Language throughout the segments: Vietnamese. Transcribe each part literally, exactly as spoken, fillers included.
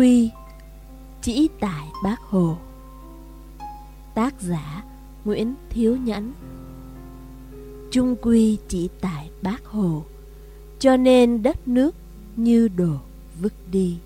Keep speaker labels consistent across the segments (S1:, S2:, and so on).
S1: quy chỉ tại Bác Hồ. Tác giả Nguyễn Thiếu Nhẫn. Chung quy chỉ tại Bác Hồ, cho nên đất nước như đồ vứt đi.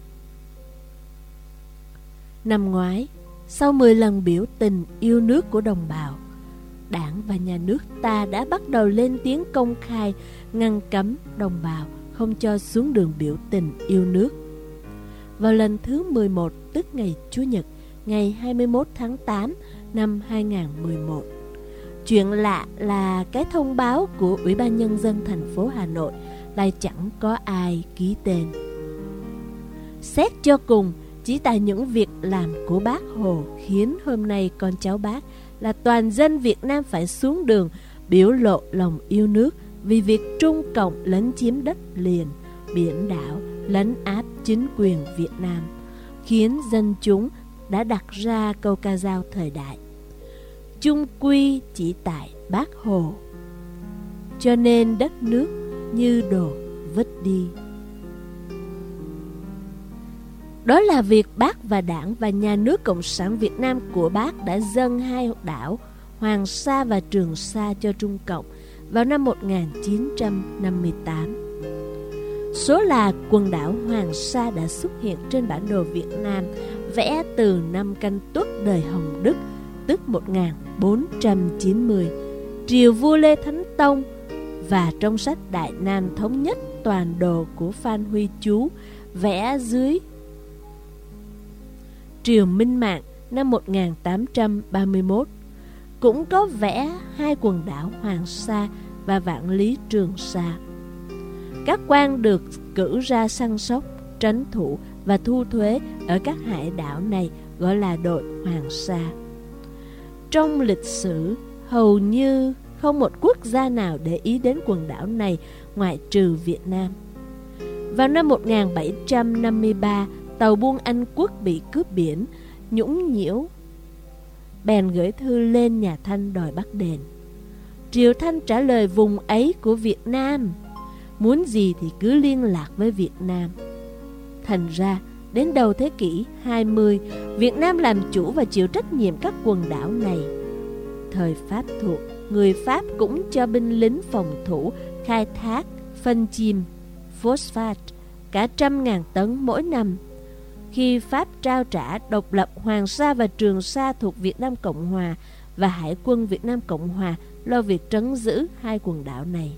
S1: Năm ngoái, sau mười lần biểu tình yêu nước của đồng bào, Đảng và nhà nước ta đã bắt đầu lên tiếng công khai ngăn cấm đồng bào không cho xuống đường biểu tình yêu nước. Vào lần thứ mười một, tức ngày Chủ nhật, ngày hai mươi mốt tháng tám năm hai nghìn không trăm mười một, chuyện lạ là cái thông báo của Ủy ban Nhân dân thành phố Hà Nội lại chẳng có ai ký tên. Xét cho cùng, chỉ tại những việc làm của Bác Hồ khiến hôm nay con cháu Bác là toàn dân Việt Nam phải xuống đường biểu lộ lòng yêu nước vì việc Trung Cộng lấn chiếm đất liền, biển đảo, lấn áp chính quyền Việt Nam, khiến dân chúng đã đặt ra câu ca dao thời đại: chung quy chỉ tại Bác Hồ, cho nên đất nước như đồ vứt đi. Đó là việc Bác và Đảng và nhà nước Cộng sản Việt Nam của Bác đã dâng hai đảo Hoàng Sa và Trường Sa cho Trung Cộng vào năm một nghìn chín trăm năm mươi tám. Số là quần đảo Hoàng Sa đã xuất hiện trên bản đồ Việt Nam vẽ từ năm Canh Tuất đời Hồng Đức, tức một nghìn bốn trăm chín mươi, triều vua Lê Thánh Tông, và trong sách Đại Nam Thống Nhất Toàn Đồ của Phan Huy Chú vẽ dưới triều Minh Mạng năm một nghìn tám trăm ba mươi mốt, cũng có vẽ hai quần đảo Hoàng Sa và Vạn Lý Trường Sa. Các quan được cử ra săn sóc, trấn thủ và thu thuế ở các hải đảo này gọi là đội Hoàng Sa. Trong lịch sử, hầu như không một quốc gia nào để ý đến quần đảo này ngoại trừ Việt Nam. Vào năm một nghìn bảy trăm năm mươi ba, tàu buôn Anh Quốc bị cướp biển, nhũng nhiễu, bèn gửi thư lên nhà Thanh đòi bắt đền. Triều Thanh trả lời vùng ấy của Việt Nam, muốn gì thì cứ liên lạc với Việt Nam. Thành ra, đến đầu thế kỷ hai mươi, Việt Nam làm chủ và chịu trách nhiệm các quần đảo này. Thời Pháp thuộc, người Pháp cũng cho binh lính phòng thủ khai thác phân chim, phosphate cả trăm ngàn tấn mỗi năm. Khi Pháp trao trả độc lập Hoàng Sa và Trường Sa thuộc Việt Nam Cộng Hòa, và Hải quân Việt Nam Cộng Hòa lo việc trấn giữ hai quần đảo này.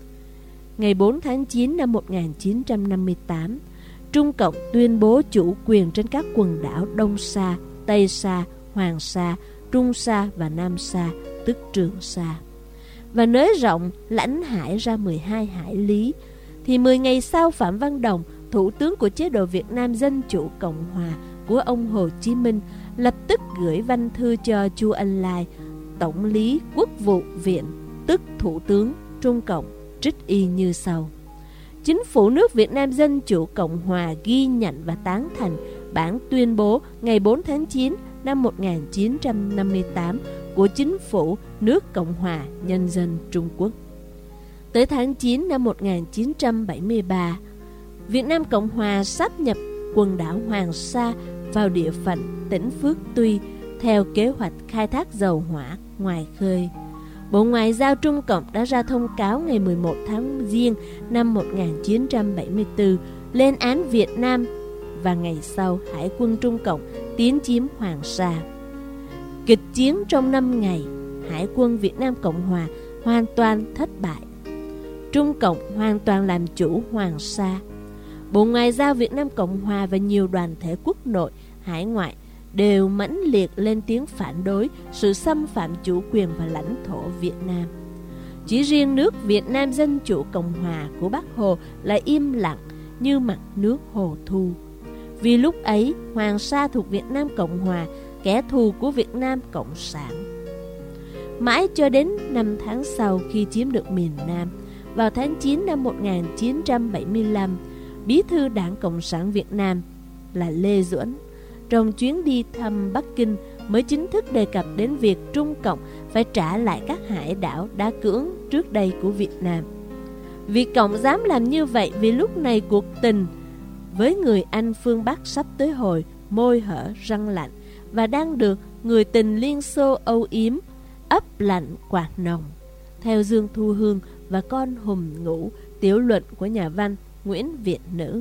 S1: Ngày bốn tháng chín năm một nghìn chín trăm năm mươi tám, Trung Cộng tuyên bố chủ quyền trên các quần đảo Đông Sa, Tây Sa, Hoàng Sa, Trung Sa và Nam Sa, tức Trường Sa, và nới rộng lãnh hải ra mười hai hải lý. Thì mười ngày sau, Phạm Văn Đồng, thủ tướng của chế độ Việt Nam Dân Chủ Cộng Hòa của ông Hồ Chí Minh, lập tức gửi văn thư cho Chu Ân Lai, Tổng lý Quốc vụ viện, tức Thủ tướng Trung Cộng, trích y như sau: Chính phủ nước Việt Nam Dân Chủ Cộng Hòa ghi nhận và tán thành bản tuyên bố ngày bốn tháng chín năm một nghìn chín trăm năm mươi tám của Chính phủ nước Cộng hòa Nhân dân Trung Quốc. Tới tháng chín năm một nghìn chín trăm bảy mươi ba, Việt Nam Cộng Hòa sáp nhập quần đảo Hoàng Sa vào địa phận tỉnh Phước Tuy theo kế hoạch khai thác dầu hỏa ngoài khơi. Bộ Ngoại giao Trung Cộng đã ra thông cáo ngày mười một tháng Giêng năm một nghìn chín trăm bảy mươi tư lên án Việt Nam, và ngày sau Hải quân Trung Cộng tiến chiếm Hoàng Sa. Kịch chiến trong năm ngày, Hải quân Việt Nam Cộng Hòa hoàn toàn thất bại. Trung Cộng hoàn toàn làm chủ Hoàng Sa. Bộ Ngoại giao Việt Nam Cộng Hòa và nhiều đoàn thể quốc nội, hải ngoại đều mãnh liệt lên tiếng phản đối sự xâm phạm chủ quyền và lãnh thổ Việt Nam. Chỉ riêng nước Việt Nam Dân Chủ Cộng Hòa của Bác Hồ là im lặng như mặt nước hồ thu. Vì lúc ấy, Hoàng Sa thuộc Việt Nam Cộng Hòa, kẻ thù của Việt Nam Cộng sản. Mãi cho đến năm tháng sau, khi chiếm được miền Nam, vào tháng chín năm một nghìn chín trăm bảy mươi lăm, Bí thư Đảng Cộng sản Việt Nam là Lê Duẩn, trong chuyến đi thăm Bắc Kinh, mới chính thức đề cập đến việc Trung Cộng phải trả lại các hải đảo đã cưỡng trước đây của Việt Nam. Việt Cộng dám làm như vậy vì lúc này cuộc tình với người anh phương Bắc sắp tới hồi môi hở răng lạnh và đang được người tình Liên Xô âu yếm, ấp lạnh quạt nồng. Theo Dương Thu Hương và Con Hùm Ngủ, tiểu luận của nhà văn Nguyễn Việt Nữ.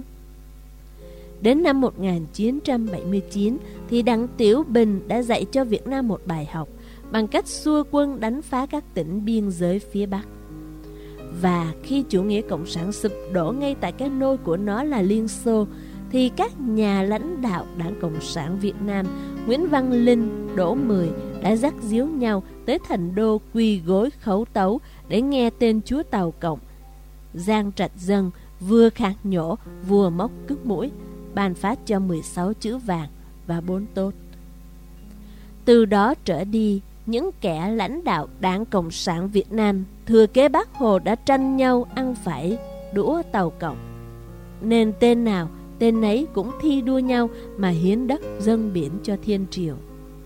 S1: Đến năm một nghìn chín trăm bảy mươi chín thì Đặng Tiểu Bình đã dạy cho Việt Nam một bài học bằng cách xua quân đánh phá các tỉnh biên giới phía Bắc. Và khi chủ nghĩa cộng sản sụp đổ ngay tại cái nôi của nó là Liên Xô, thì các nhà lãnh đạo Đảng Cộng sản Việt Nam Nguyễn Văn Linh, Đỗ Mười đã dắt díu nhau tới thành đô quỳ gối khấu tấu để nghe tên chúa Tàu Cộng. Giang Trạch Dân vừa khạc nhổ vừa móc cướp mũi, ban phát cho mười sáu chữ vàng và bốn tốt. Từ đó trở đi, những kẻ lãnh đạo Đảng Cộng sản Việt Nam thừa kế Bác Hồ đã tranh nhau ăn phải đũa Tàu Cộng. Nên tên nào tên ấy cũng thi đua nhau mà hiến đất dâng biển cho thiên triều.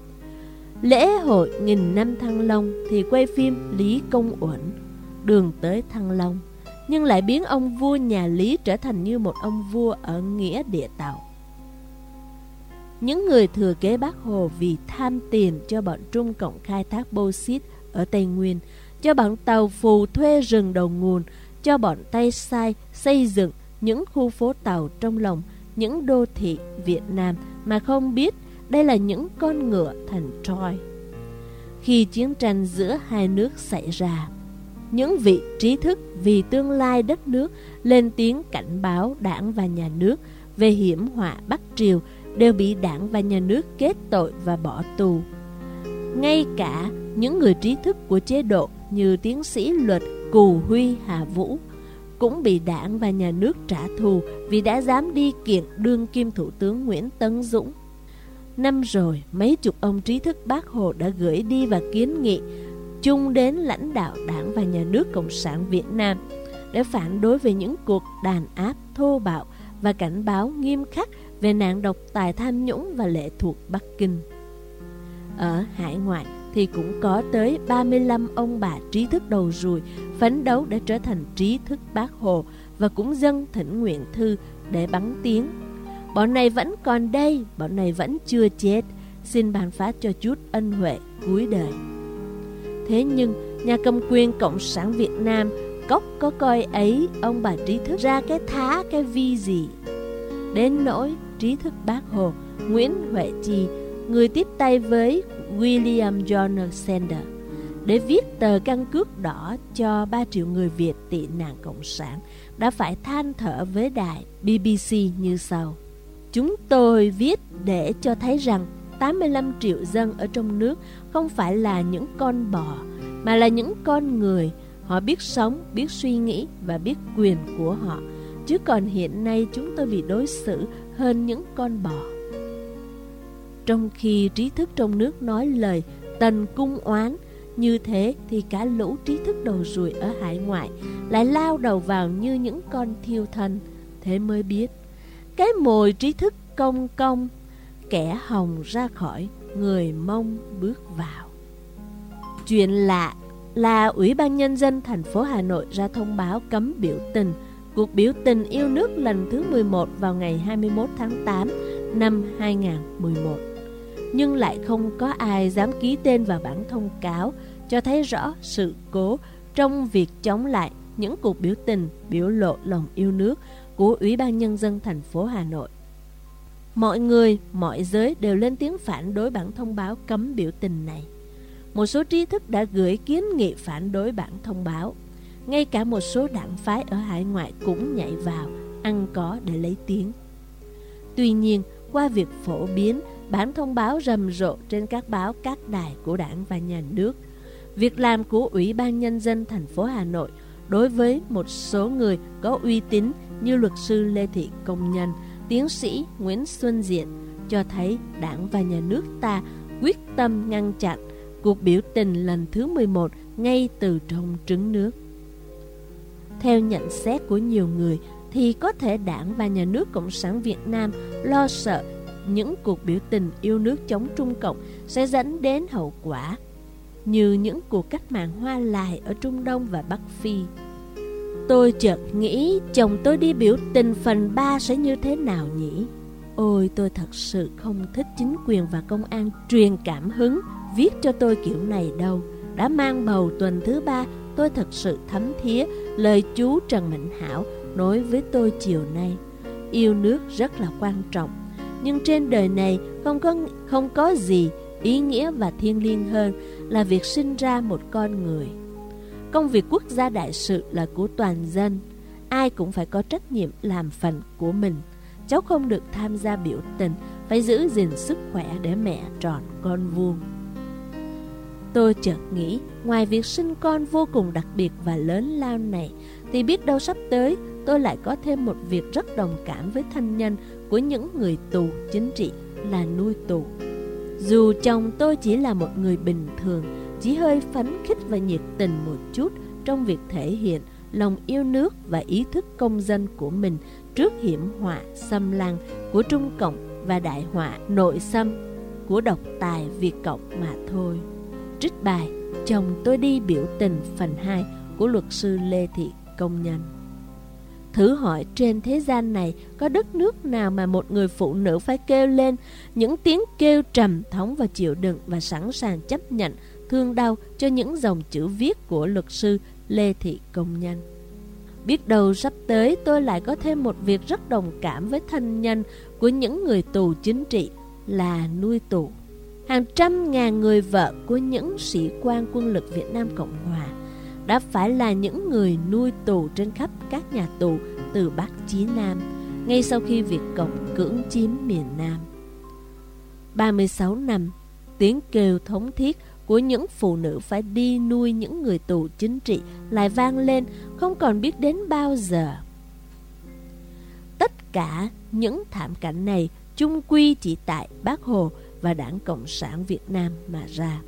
S1: Lễ hội nghìn năm Thăng Long thì quay phim Lý Công Uẩn, đường tới Thăng Long, nhưng lại biến ông vua nhà Lý trở thành như một ông vua ở nghĩa địa Tàu. Những người thừa kế Bác Hồ vì tham tiền cho bọn Trung Cộng khai thác bauxit ở Tây Nguyên, cho bọn Tàu phù thuê rừng đầu nguồn, cho bọn Tay Sai xây dựng những khu phố tàu trong lòng những đô thị Việt Nam mà không biết đây là những con ngựa thành Troy. Khi chiến tranh giữa hai nước xảy ra, những vị trí thức vì tương lai đất nước lên tiếng cảnh báo Đảng và Nhà nước về hiểm họa Bắc Triều đều bị Đảng và Nhà nước kết tội và bỏ tù. Ngay cả những người trí thức của chế độ như tiến sĩ luật Cù Huy Hà Vũ cũng bị Đảng và Nhà nước trả thù vì đã dám đi kiện đương kim thủ tướng Nguyễn Tấn Dũng. Năm rồi, mấy chục ông trí thức Bác Hồ đã gửi đi và kiến nghị chung đến lãnh đạo Đảng và Nhà nước Cộng sản Việt Nam để phản đối về những cuộc đàn áp thô bạo và cảnh báo nghiêm khắc về nạn độc tài tham nhũng và lệ thuộc Bắc Kinh. Ở hải ngoại thì cũng có tới ba mươi lăm ông bà trí thức đầu ruồi phấn đấu để trở thành trí thức Bác Hồ và cũng dâng thỉnh nguyện thư để bắn tiếng: bọn này vẫn còn đây, bọn này vẫn chưa chết, xin ban phát cho chút ân huệ cuối đời. Thế nhưng nhà cầm quyền Cộng sản Việt Nam cốc có coi ấy ông bà trí thức ra cái thá cái vi gì. Đến nỗi trí thức Bác Hồ Nguyễn Huệ Chi, người tiếp tay với William John Sanders để viết tờ căn cước đỏ cho ba triệu người Việt tị nạn Cộng sản, đã phải than thở với đài bê bê xê như sau: chúng tôi viết để cho thấy rằng tám mươi lăm triệu dân ở trong nước không phải là những con bò, mà là những con người. Họ biết sống, biết suy nghĩ và biết quyền của họ. Chứ còn hiện nay chúng tôi bị đối xử hơn những con bò. Trong khi trí thức trong nước nói lời tần cung oán như thế, thì cả lũ trí thức đầu ruồi ở hải ngoại lại lao đầu vào như những con thiêu thân. Thế mới biết cái mồi trí thức công công, kẻ hồng ra khỏi, người Mông bước vào. Chuyện lạ là Ủy ban Nhân dân thành phố Hà Nội ra thông báo cấm biểu tình, cuộc biểu tình yêu nước lần thứ mười một vào ngày hai mươi mốt tháng tám năm hai nghìn không trăm mười một. Nhưng lại không có ai dám ký tên vào bản thông cáo, cho thấy rõ sự cố trong việc chống lại những cuộc biểu tình biểu lộ lòng yêu nước của Ủy ban Nhân dân thành phố Hà Nội. Mọi người, mọi giới đều lên tiếng phản đối bản thông báo cấm biểu tình này. Một số trí thức đã gửi kiến nghị phản đối bản thông báo. Ngay cả một số đảng phái ở hải ngoại cũng nhảy vào, ăn có để lấy tiếng. Tuy nhiên, qua việc phổ biến bản thông báo rầm rộ trên các báo các đài của Đảng và Nhà nước, việc làm của Ủy ban Nhân dân thành phố Hà Nội đối với một số người có uy tín như luật sư Lê Thị Công Nhân, tiến sĩ Nguyễn Xuân Diện cho thấy Đảng và Nhà nước ta quyết tâm ngăn chặn cuộc biểu tình lần thứ mười một ngay từ trong trứng nước. Theo nhận xét của nhiều người thì có thể Đảng và Nhà nước Cộng sản Việt Nam lo sợ những cuộc biểu tình yêu nước chống Trung Cộng sẽ dẫn đến hậu quả như những cuộc cách mạng Hoa Lài ở Trung Đông và Bắc Phi. Tôi chợt nghĩ chồng tôi đi biểu tình phần ba sẽ như thế nào nhỉ? Ôi, tôi thật sự không thích chính quyền và công an truyền cảm hứng viết cho tôi kiểu này đâu. Đã mang bầu tuần thứ ba, tôi thật sự thấm thía lời chú Trần Mạnh Hảo nói với tôi chiều nay. Yêu nước rất là quan trọng, nhưng trên đời này không có, không có gì ý nghĩa và thiêng liêng hơn là việc sinh ra một con người. Công việc quốc gia đại sự là của toàn dân, ai cũng phải có trách nhiệm làm phần của mình. Cháu không được tham gia biểu tình, phải giữ gìn sức khỏe để mẹ tròn con vuông. Tôi chợt nghĩ, ngoài việc sinh con vô cùng đặc biệt và lớn lao này, thì biết đâu sắp tới tôi lại có thêm một việc rất đồng cảm với thân nhân của những người tù chính trị là nuôi tù. Dù chồng tôi chỉ là một người bình thường, chỉ hơi phấn khích và nhiệt tình một chút trong việc thể hiện lòng yêu nước và ý thức công dân của mình trước hiểm họa xâm lăng của Trung Cộng và đại họa nội xâm của độc tài Việt Cộng mà thôi. Trích bài Chồng tôi đi biểu tình phần hai của luật sư Lê Thị Công Nhân. Thử hỏi trên thế gian này có đất nước nào mà một người phụ nữ phải kêu lên những tiếng kêu trầm thống và chịu đựng và sẵn sàng chấp nhận thương đau cho những dòng chữ viết của luật sư Lê Thị Công Nhân. Biết đâu sắp tới tôi lại có thêm một việc rất đồng cảm với thân nhân của những người tù chính trị là nuôi tù. Hàng trăm ngàn người vợ của những sĩ quan quân lực Việt Nam Cộng Hòa đã phải là những người nuôi tù trên khắp các nhà tù từ Bắc chí Nam, ngay sau khi Việt Cộng cưỡng chiếm miền Nam. ba mươi sáu năm, tiếng kêu thống thiết của những phụ nữ phải đi nuôi những người tù chính trị lại vang lên không còn biết đến bao giờ. Tất cả những thảm cảnh này chung quy chỉ tại Bác Hồ và Đảng Cộng sản Việt Nam mà ra.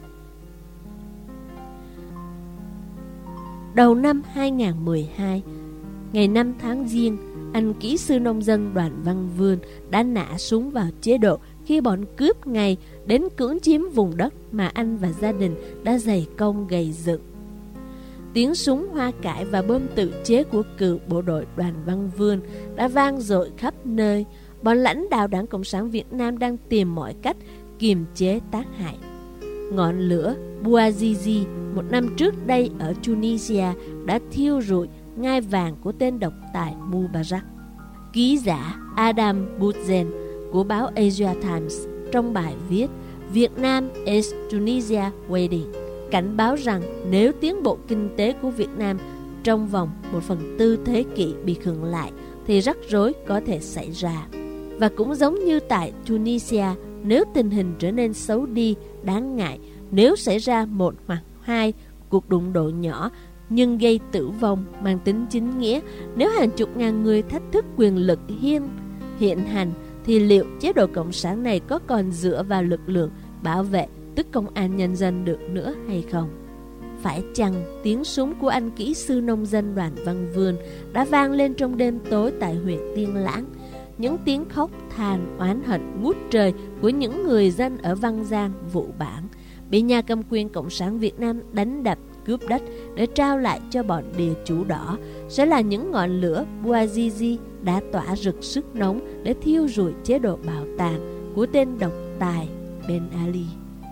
S1: Đầu năm hai nghìn không trăm mười hai, ngày năm tháng Giêng, anh kỹ sư nông dân Đoàn Văn Vươn đã nã súng vào chế độ khi bọn cướp ngày đến cưỡng chiếm vùng đất mà anh và gia đình đã dày công gầy dựng. Tiếng súng hoa cải và bom tự chế của cựu bộ đội Đoàn Văn Vươn đã vang dội khắp nơi. Bọn lãnh đạo Đảng Cộng sản Việt Nam đang tìm mọi cách kiềm chế tác hại. Ngọn lửa Bouazizi một năm trước đây ở Tunisia đã thiêu rụi ngai vàng của tên độc tài Mubarak. Ký giả Adam Butzen của báo Asia Times trong bài viết Việt Nam is Tunisia waiting cảnh báo rằng nếu tiến bộ kinh tế của Việt Nam trong vòng một phần tư thế kỷ bị khựng lại thì rắc rối có thể xảy ra. Và cũng giống như tại Tunisia, nếu tình hình trở nên xấu đi, đáng ngại, nếu xảy ra một hoặc hai cuộc đụng độ nhỏ nhưng gây tử vong mang tính chính nghĩa, nếu hàng chục ngàn người thách thức quyền lực hiên hiện hành, thì liệu chế độ cộng sản này có còn dựa vào lực lượng bảo vệ tức công an nhân dân được nữa hay không? Phải chăng tiếng súng của anh kỹ sư nông dân Đoàn Văn Vươn đã vang lên trong đêm tối tại huyện Tiên Lãng? Những tiếng khóc than oán hận ngút trời của những người dân ở Văn Giang, Vụ Bản bị nhà cầm quyền Cộng sản Việt Nam đánh đập, cướp đất để trao lại cho bọn địa chủ đỏ sẽ là những ngọn lửa Bouazizi đã tỏa rực sức nóng để thiêu rụi chế độ bạo tàn của tên độc tài Ben Ali.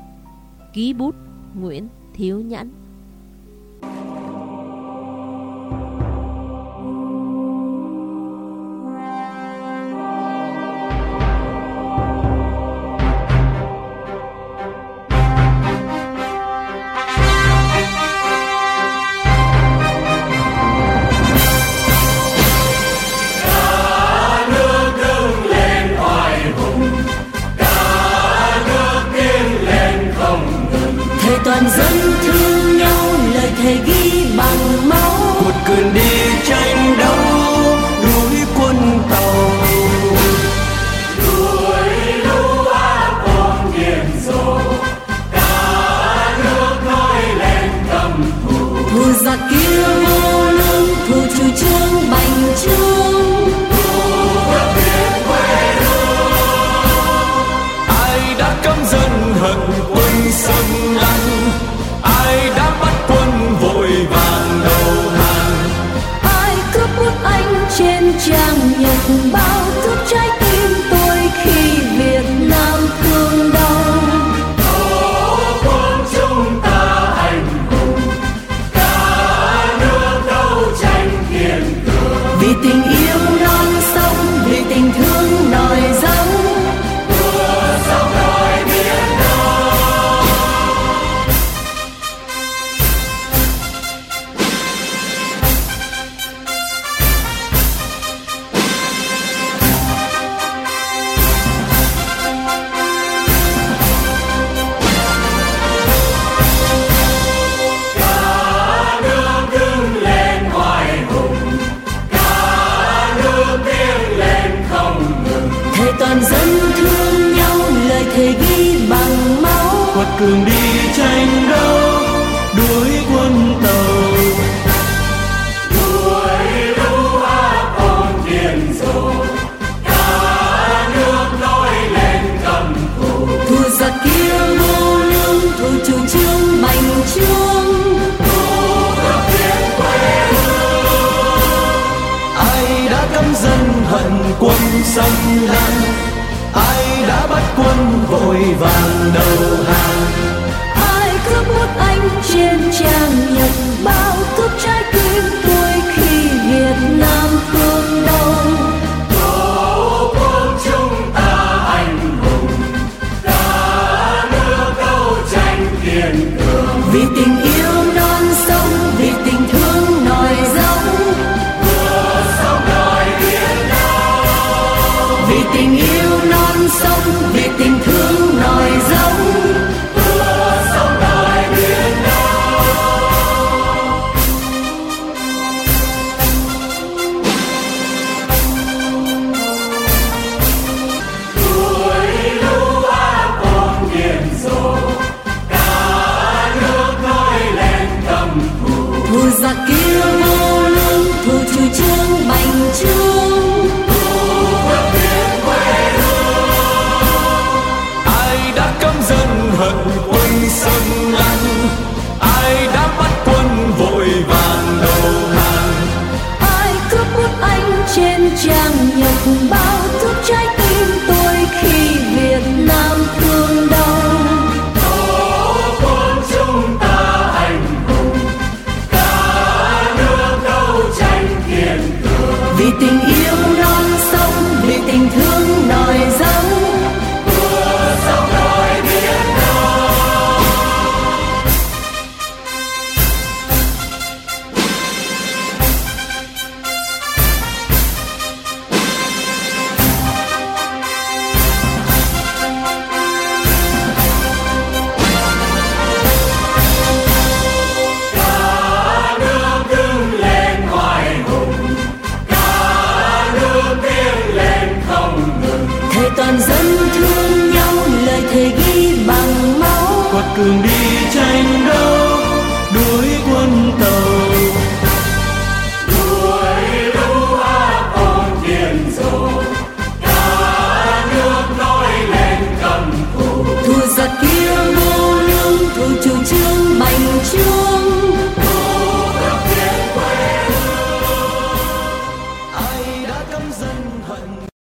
S1: Ký bút Nguyễn Thiếu Nhẫn.
S2: Toàn dân thương nhau tình yêu non sông, vì tình thương nổi giống. Mưa sông nổi biển Đông. Cả nước đứng lên hoài hùng, cả nước tiến lên không ngừng. Thề toàn dân thương nhau, lời thề ghi bằng máu.
S3: Quật cường đi tranh đấu, đuổi quân tàu.
S2: Đuổi lũ ác ôn điên rồ, cả nước nổi lên cầm thù. Thù giặc kia vô lương, thù chủ trương bành trướng. Thù được tiến quê hương.
S3: Ai đã căm dân hận quân xâm lăng, ai đã bắt quân vội vàng đầu hàng.
S2: Ai cướp nước Anh trên trang nhật báo, cướp trái tim tôi khi Việt Nam phương Đông. Tổ quốc chúng ta anh hùng, cả nước đấu tranh kiên cường. Vì tình yêu non sông, vì tình thương nổi giống. Mưa sông nổi biển Đông. Vì tình yêu non sông, vì tình thương nổi giống. Mưa sông nổi biển Đông. Đuổi lũ ác ôn điên rồ, cả nước nổi lên cầm thù. Thù giặc kia vô lương, thù chủ trương bành trướng. Thù vượt biển quê hương.
S3: Ai đã căm dân hận quân xâm lăng, ai đã bắt quân vội vàng đầu hàng.
S2: Ai cướp nước Anh trên trang nhật báo, cướp trái tim tôi khi Việt Nam thương Đông. Tổ quốc chúng ta anh hùng, cả nước đấu tranh kiên cường. Vì tình yêu non sông, vì tình thương nổi giống. Mưa sông nổi biển Đông. Cả nước đứng lên hoài hùng, cả nước tiến lên không ngừng. Thề toàn dân thương nhau, lời thề ghi bằng máu.
S3: Quật cường đi